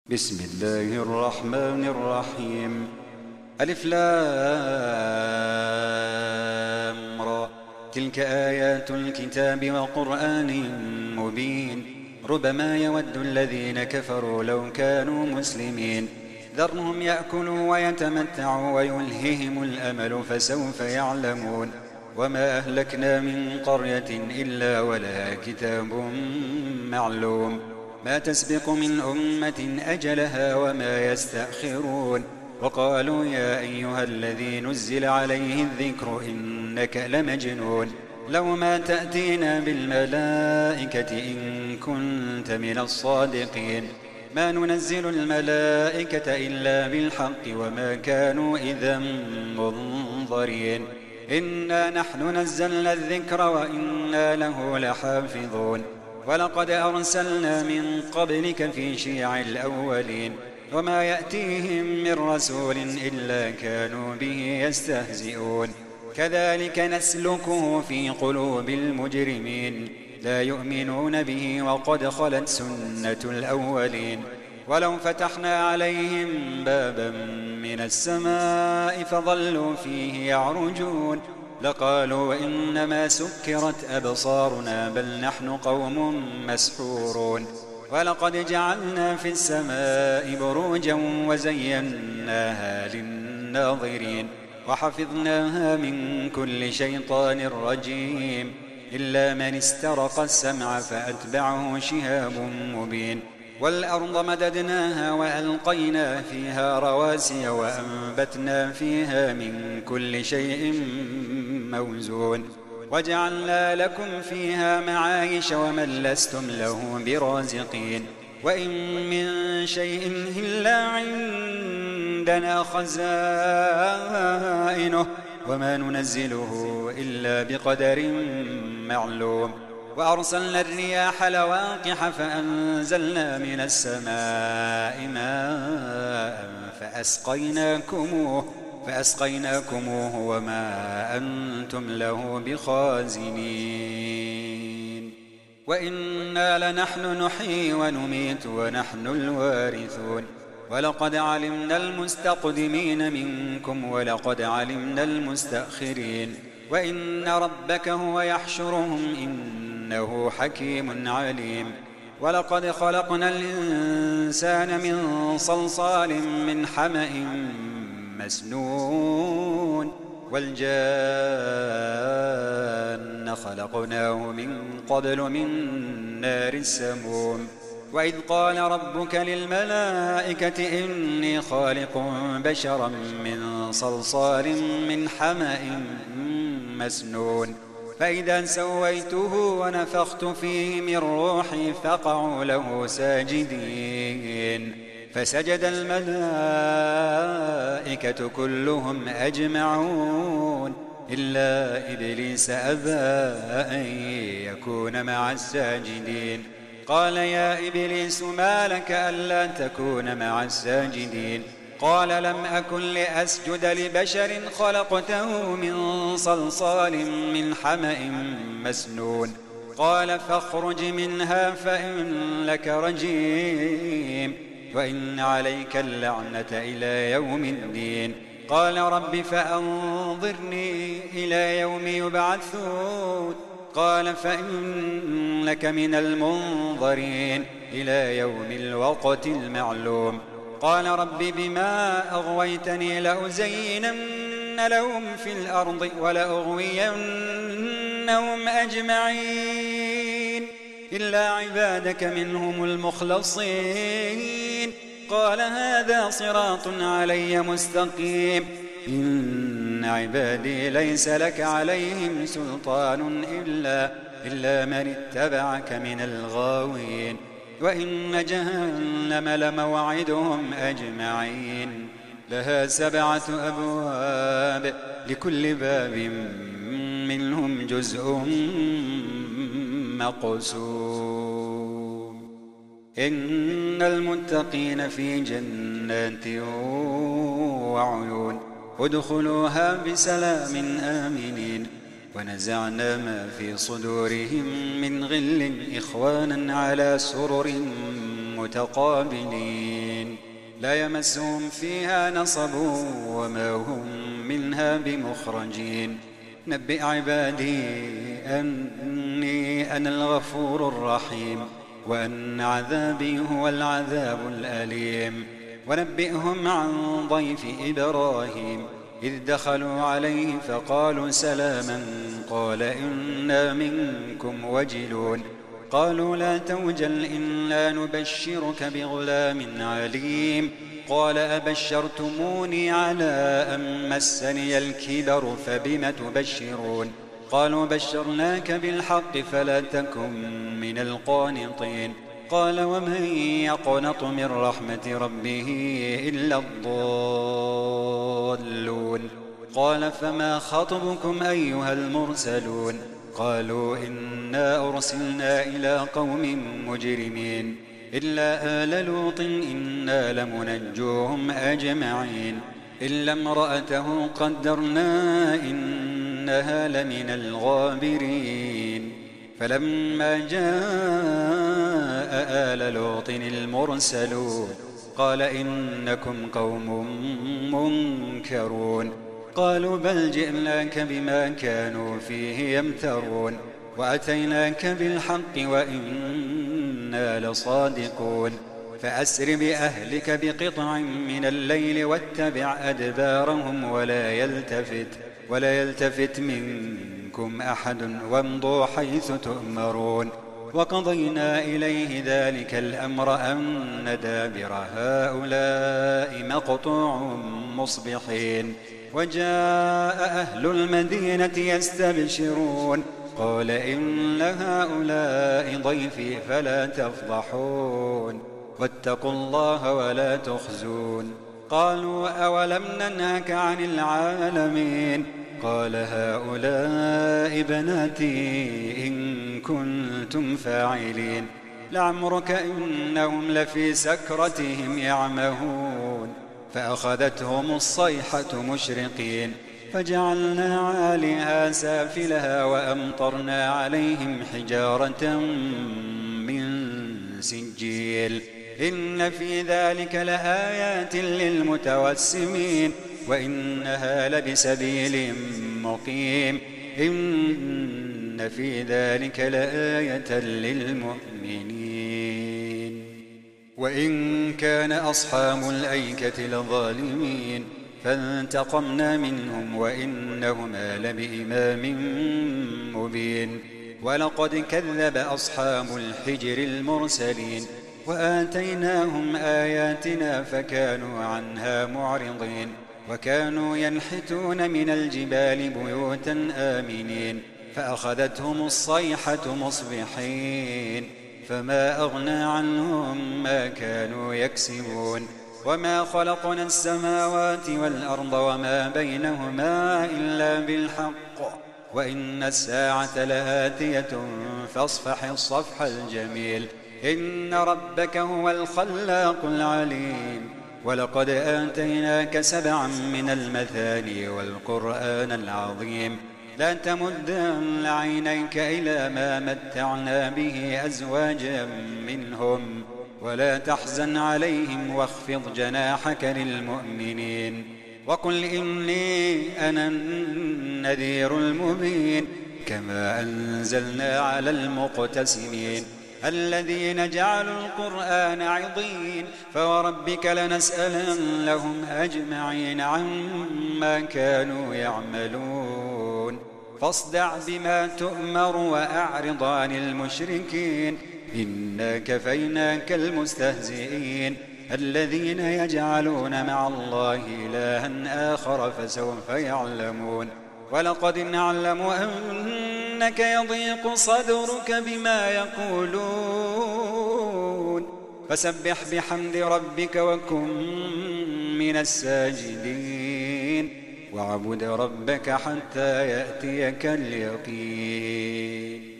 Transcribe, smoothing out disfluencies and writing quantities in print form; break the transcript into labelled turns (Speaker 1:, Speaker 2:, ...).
Speaker 1: بسم الله الرحمن الرحيم. ألف لام را. تلك آيات الكتاب وقرآن مبين. ربما يود الذين كفروا لو كانوا مسلمين. ذرهم يأكلوا ويتمتعوا ويلههم الأمل فسوف يعلمون. وما أهلكنا من قرية إلا ولها كتاب معلوم. ما تسبق من أمة أجلها وما يستأخرون. وقالوا يا أيها الذي نزل عليه الذكر إنك لمجنون. لو ما تأتينا بالملائكة إن كنت من الصادقين. ما ننزل الملائكة إلا بالحق وما كانوا إذا منظرين. إنا نحن نزلنا الذكر وإنا له لحافظون. ولقد أرسلنا من قبلك في شيع الأولين. وما يأتيهم من رسول إلا كانوا به يستهزئون. كذلك نسلكه في قلوب المجرمين. لا يؤمنون به وقد خلت سنة الأولين. ولو فتحنا عليهم بابا من السماء فظلوا فيه يعرجون لقالوا إنما سكرت أبصارنا بل نحن قوم مسحورون. ولقد جعلنا في السماء بروجا وزيناها للناظرين وحفظناها من كل شيطان رجيم إلا من استرق السمع فأتبعه شهاب مبين. والأرض مددناها وألقينا فيها رواسي وأنبتنا فيها من كل شيء موزون. وجعلنا لكم فيها معايش ومن لستم له برازقين. وإن من شيء إلا عندنا خزائنه وما ننزله إلا بقدر معلوم. وأرسلنا الرياح لواقح فأنزلنا من السماء ماء فأسقيناكموه وما أنتم له بخازنين. وإنا لنحن نحيي ونميت ونحن الوارثون. ولقد علمنا المستقدمين منكم ولقد علمنا المستأخرين. وإن ربك هو يحشرهم إنه حكيم عليم. ولقد خلقنا الإنسان من صلصال من حمأ مسنون. والجان خلقناه من قبل من نار السموم. وإذ قال ربك للملائكة إني خالق بشرا من صلصال من حمأ مسنون. فإذا سويته ونفخت فيه من روحي فقعوا له ساجدين. فسجد الملائكة كلهم أجمعون إلا إبليس أبى أن يكون مع الساجدين. قال يا إبليس ما لك ألا تكون مع الساجدين؟ قال لم أكن لأسجد لبشر خلقته من صلصال من حمأ مسنون. قال فاخرج منها فإنك رجيم وإن عليك اللعنة إلى يوم الدين. قال رب فأنظرني إلى يوم يبعثون. قال فإنك من المنظرين إلى يوم الوقت المعلوم. قال رب بما أغويتني لأزينن لهم في الأرض ولأغوينهم أجمعين إلا عبادك منهم المخلصين. قال هذا صراط علي مستقيم. إن عبادي ليس لك عليهم سلطان إلا من اتبعك من الغاوين. وإن جهنم لموعدهم أجمعين. لها 7 أبواب لكل باب منهم جزء مقسوم. إن المتقين في جنات وعيون ادخلوها بسلام آمنين. ونزعنا ما في صدورهم من غل إخوانا على سرر متقابلين لا يمسهم فيها نصب وما هم منها بمخرجين نبئ عبادي أني أنا الغفور الرحيم وأن عذابي هو العذاب الأليم ونبئهم عن ضيف إبراهيم إذ دخلوا عليه فقالوا سلاما قال إنا منكم وجلون قالوا لا توجل إنا نبشرك بغلام عليم قال أبشرتموني على أن مسني الكبر فبم تبشرون قالوا بشرناك بالحق فلا تكن من القانطين قال ومن يقنط من رحمة ربه إلا الضالون قال فما خطبكم أيها المرسلون قالوا إنا أرسلنا إلى قوم مجرمين إلا آل لوط إنا لمنجوهم أجمعين إلا امرأته قدرنا إنها لمن الغابرين فلما جاء آل لوط المرسلون قال إنكم قوم منكرون قالوا بل جئناك بما كانوا فيه يمترون وأتيناك بالحق وإنا لصادقون فأسر بأهلك بقطع من الليل واتبع أدبارهم ولا يلتفت منكم أحد وامضوا حيث تؤمرون وقضينا إليه ذلك الأمر أن دابر هؤلاء مقطوع مصبحين وجاء أهل المدينة يستبشرون قال إن هؤلاء ضيفي فلا تفضحون واتقوا الله ولا تخزون قالوا أولم ننهك عن العالمين قال هؤلاء بناتي إن كنتم فاعلين لعمرك إنهم لفي سكرتهم يعمهون فأخذتهم الصيحة مشرقين فجعلنا عاليها سافلها وأمطرنا عليهم حجارة من سجيل إن في ذلك لآيات للمتوسمين وإنها لبسبيل مقيم إن في ذلك لآية للمؤمنين وإن كان أصحاب الأيكة لظالمين فانتقمنا منهم وإنهما لبإمام مبين ولقد كذب أصحاب الحجر المرسلين وآتيناهم آياتنا فكانوا عنها معرضين وكانوا ينحتون من الجبال بيوتا آمنين فأخذتهم الصيحة مصبحين فما أغنى عنهم ما كانوا يكسبون وما خلقنا السماوات والأرض وما بينهما إلا بالحق وإن الساعة لآتية فاصفح الصفح الجميل إن ربك هو الخلاق العليم ولقد آتيناك 7 من المثاني والقرآن العظيم لا تمدن عينيك إلى ما متعنا به أزواجا منهم ولا تحزن عليهم واخفض جناحك للمؤمنين وقل إني أنا النذير المبين كما أنزلنا على المقتسمين الذين جعلوا القرآن عضين فوربك لنسألنهم أجمعين عما كانوا يعملون فاصدع بما تؤمر وأعرض عن المشركين إنا كفيناك المستهزئين الذين يجعلون مع الله إلها آخر فسوف يعلمون ولقد نعلم أنك يضيق صدرك بما يقولون فسبح بحمد ربك وكن من الساجدين واعبد ربك حتى يأتيك اليقين